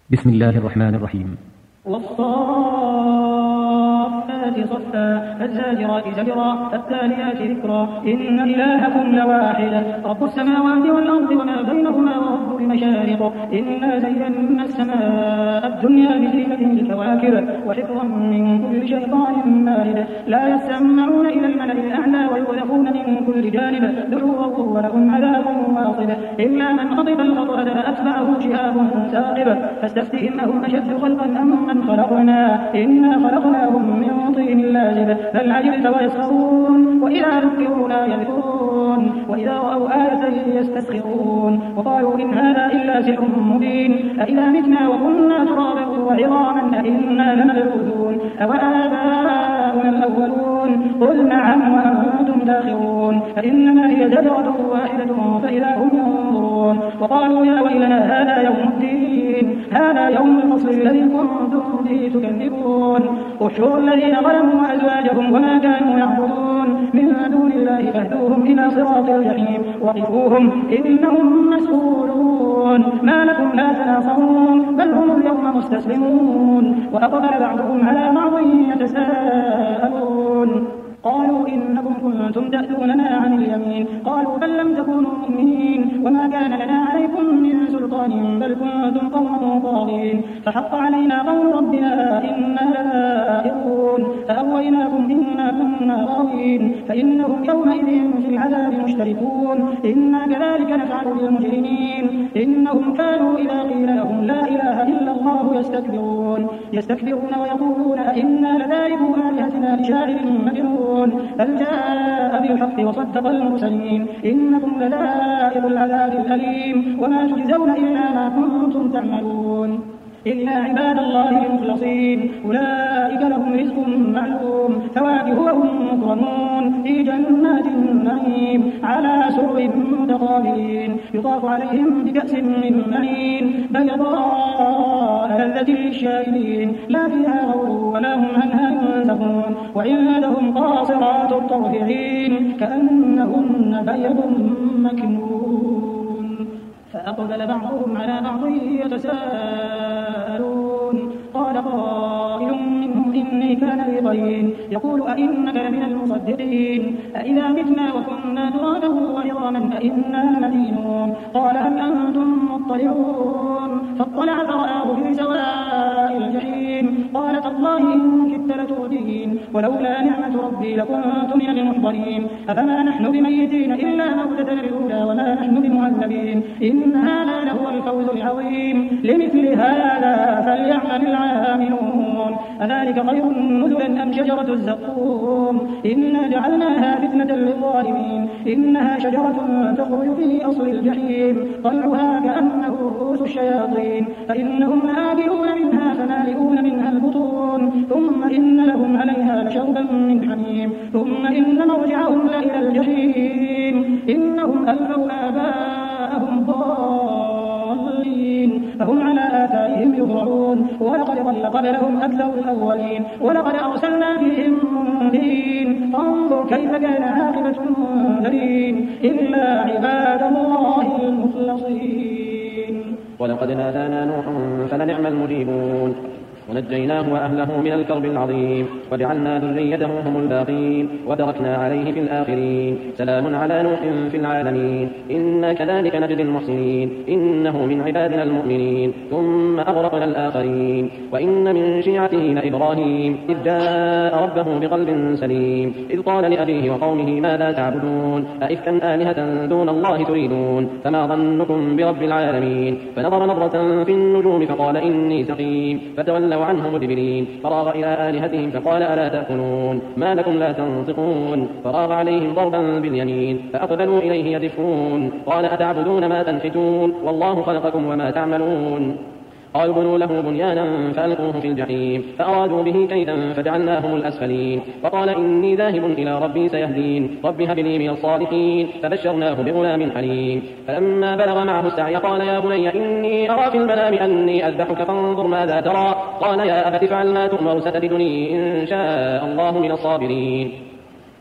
بسم الله الرحمن الرحيم. والصافات صفا فالزاجرات زجرا فالتاليات ذكرا إن إلهكم لواحد رب السماوات والأرض وما بينهما ورب المشارق إنا زينا السماء الدنيا بزينة الكواكب وحفظا من كل شيطان مارد لا يسمعون إلى الملأ الأعلى ويقذفون من كل جانب دحورا ولهم عذاب واصب إلا من خطف الخطأ فأتبعه شهاب ثاقب فاستفتهم أهم أشد خلقا أم من خلقنا إنا خلقناهم من طين لازب بل عجلت ويسخرون وإذا ذكروا لا يذكرون وإذا رأوا آية يستسخرون وقالوا إن هذا إلا سحر مبين أإذا متنا وكنا ترابا وعظاما أإنا لمبعوثون أوآباؤنا الأولون قل نعم وأنتم داخرون فإنما هي زجرة واحدة فإذا هم ينظرون وقالوا يا ويلنا هذا يوم الدين هذا يوم الفصل الذي كنتم به تكذبون احشروا الذين ظلموا وأزواجهم وما كانوا يعبدون من دون الله فاهدوهم إلى صراط الجحيم وقفوهم إنهم مسؤولون ما لكم لا تناصرون بل هم اليوم مستسلمون وأقبل بعضهم على بعض يتساءلون قالوا إنكم كنتم تأتوننا عن اليمين قالوا بل لم تكونوا مؤمنين وما كان لنا عليكم من سلطان بل كنتم قوما طاغين فحق علينا قول ربنا إنا لذائقون فأغويناكم إنا كنا غاوين فإنهم يومئذ في العذاب مشتركون إنا كذلك نفعل بالمجرمين إنهم كانوا إذا قيل لهم لا إله إلا الله يستكبرون ويقولون إنا لتاركو آلهتنا لشاعر مجنون بل جاء بالحق وصدق المرسلين إنكم لذائق العذاب الأليم وما تجزون إلا ما كنتم تعملون إلا عباد الله المخلصين أولئك لهم رزق معلوم فواكه وهم مكرمون في جنات النعيم على سرر متقابلين يطاف عليهم بكأس من معين بيضاء لذة للشاربين لا فيها غول ولا هم عنها ينزفون وعندهم قاصرات الطرف عين كأنهن بيض مكنون فأقبل بعضهم على بعض يتساءلون قال قائل منهم إني كان لي قرين يقول أئنك لمن المصدقين أئذا متنا وكنا ترابا وعظاما أئنا لمدينون قال هل أنتم مطلعون فاطلع فرآه في سواء الجحيم قال تالله إن كدت لتردين ولولا نعمة ربي لكنت من المحضرين أفما نحن بميتين إلا موتتنا الأولى وما نحن بمعذبين إن هذا لهو الفوز العظيم لمثل هذا فليعمل العاملون أذلك خير نزلا أم شجرة الزقوم إنا جعلناها فتنة للظالمين إنها شجرة تخرج في أصل الجحيم طلعها كأنه رؤوس الشياطين فإنهم لآكلون منها فمالئون منها البطون ثم إن لهم عليها لشربا من حميم ثم إن مرجعهم لإلى الجحيم إنهم ألفوا آباءهم ضالين فهم على آثارهم يهرعون ولقد ضل قبلهم أكثر الأولين ولقد أرسلنا فيهم منذرين فانظر كيف كان عاقبة المنذرين إلا عباد الله المخلصين ولقد نادانا نوح فلنعم المجيبون ونجيناه وأهله من الكرب العظيم وجعلنا ذريته هم الباقين وتركنا عليه في الآخرين سلام على نوح في العالمين إنا كذلك نجزي المحسنين إنه من عبادنا المؤمنين ثم أغرقنا الآخرين وإن من شيعته لإبراهيم إذ جاء ربه بقلب سليم إذ قال لأبيه وقومه ماذا تعبدون أئفكا آلهة دون الله تريدون فما ظنكم برب العالمين فنظر نظرة في النجوم فقال إني سقيم فتولى عنه مدبرين فراغ إلى آلهتهم فقال ألا تأكلون ما لكم لا تنطقون فراغ عليهم ضربا باليمين فأقبلوا إليه يزفون قال أتعبدون ما تنحتون والله خلقكم وما تعملون قالوا بنوا له بنيانا فألقوه في الجحيم فأرادوا به كيدا فجعلناهم الأسفلين وقال إني ذاهب إلى ربي سيهدين رب هب لي من الصالحين فبشرناه بغلام حليم فلما بلغ معه السعي قال يا بني إني أرى في المنام أني أذبحك فانظر ماذا ترى قال يا أبت افعل ما تؤمر ستجدني إن شاء الله من الصابرين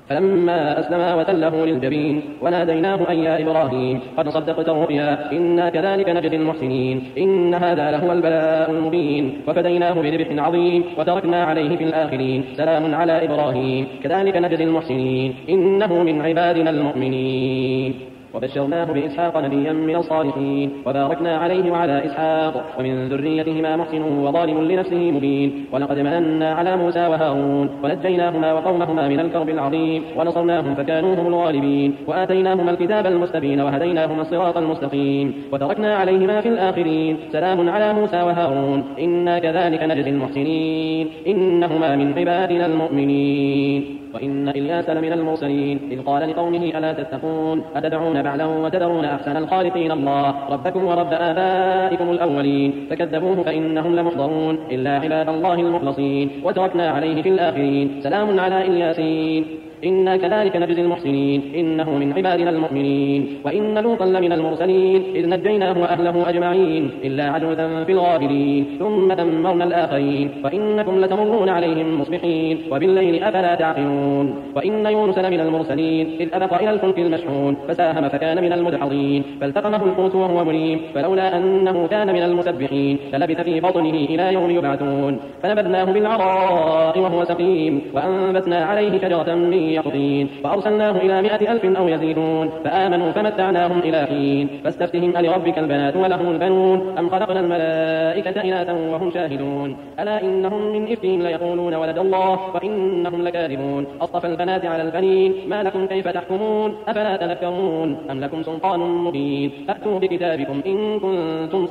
فلما أسلما وتله للجبين وناديناه أن يا إبراهيم قد صدقت الرؤيا إنا كذلك نجزي المحسنين إن هذا لهو البلاء المبين وفديناه بذبح عظيم وتركنا عليه في الآخرين سلام على إبراهيم كذلك نجزي المحسنين إنه من عبادنا المؤمنين وبشرناه بإسحاق نبيا من الصالحين وباركنا عليه وعلى إسحاق ومن ذريتهما محسن وظالم لنفسه مبين ولقد مننا على موسى وهارون ونجيناهما وقومهما من الكرب العظيم ونصرناهم فكانوا هم الغالبين وآتيناهما الكتاب المستبين وهديناهما الصراط المستقيم وتركنا عليهما في الآخرين سلام على موسى وهارون إنا كذلك نجزي المحسنين إنهما من عبادنا المؤمنين وإن إلياس لمن المرسلين إذ قال لقومه ألا تتقون أتدعون بعلا وتذرون أحسن الخالقين الله ربكم ورب آبائكم الأولين فكذبوه فإنهم لمحضرون إلا عباد الله المخلصين وتركنا عليه في الآخرين سلام على إلياسين إنا كذلك نجزي المحسنين إنه من عبادنا المؤمنين وإن لوطا لمن المرسلين إذ نجيناه وأهله أجمعين إلا عجوزا في الغابرين ثم دمرنا الآخرين وإنكم لتمرون عليهم مصبحين وبالليل أفلا تعقلون وإن يونس لمن المرسلين إذ أبق إلى الفلك المشحون فساهم فكان من المدحضين فالتقمه الحوت وهو مليم فلولا أنه كان من المسبحين للبث في بطنه إلى يوم يبعثون فنبذناه بالعراء وهو سقيم وأنبتنا عليه شجرة من يقطين وأرسلناه إلى 100,000 أو يزيدون فآمنوا فمتعناهم إلى حين فاستفتهم ألربك البنات ولهم البنون أم خلقنا الملائكة إناثا وهم شاهدون ألا إنهم من إفكهم ليقولون ولد الله وإنهم لكاذبون أصطفى البنات على البنين ما لكم كيف تحكمون أفلا تذكرون أم لكم سلطان مبين فأتوا بكتابكم إن كنتم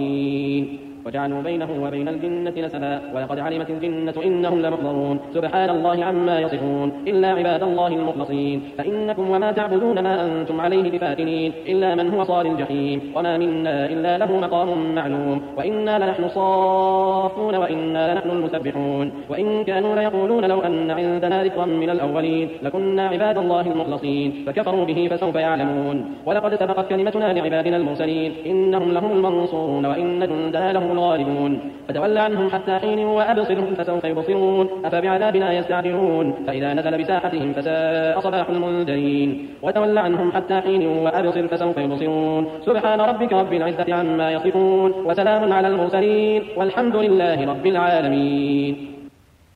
صادقين وجعلوا بينه وبين الجنة نسبا ولقد علمت الجنة إنهم لمحضرون سبحان الله عما يصفون إلا عباد الله المخلصين فإنكم وما تعبدون ما أنتم عليه بفاتنين إلا من هو صال الجحيم وما منا إلا له مقام معلوم وإنا لنحن الصافون وإنا لنحن المسبحون وإن كانوا ليقولون لو أن عندنا ذكرا من الأولين لكنا عباد الله المخلصين فكفروا به فسوف يعلمون ولقد سبقت كلمتنا لعبادنا المرسلين إنهم لهم المنصورون وإن جندنا لهم الغالبون فتول عنهم حتى حين وأبصرهم فسوف يبصرون أفبعذابنا يستعجلون فإذا نزل بساحتهم فساء صباح المنذرين وتول عنهم حتى حين وأبصر فسوف يبصرون سبحان ربك رب العزة عما يصفون وسلام على المرسلين والحمد لله رب العالمين.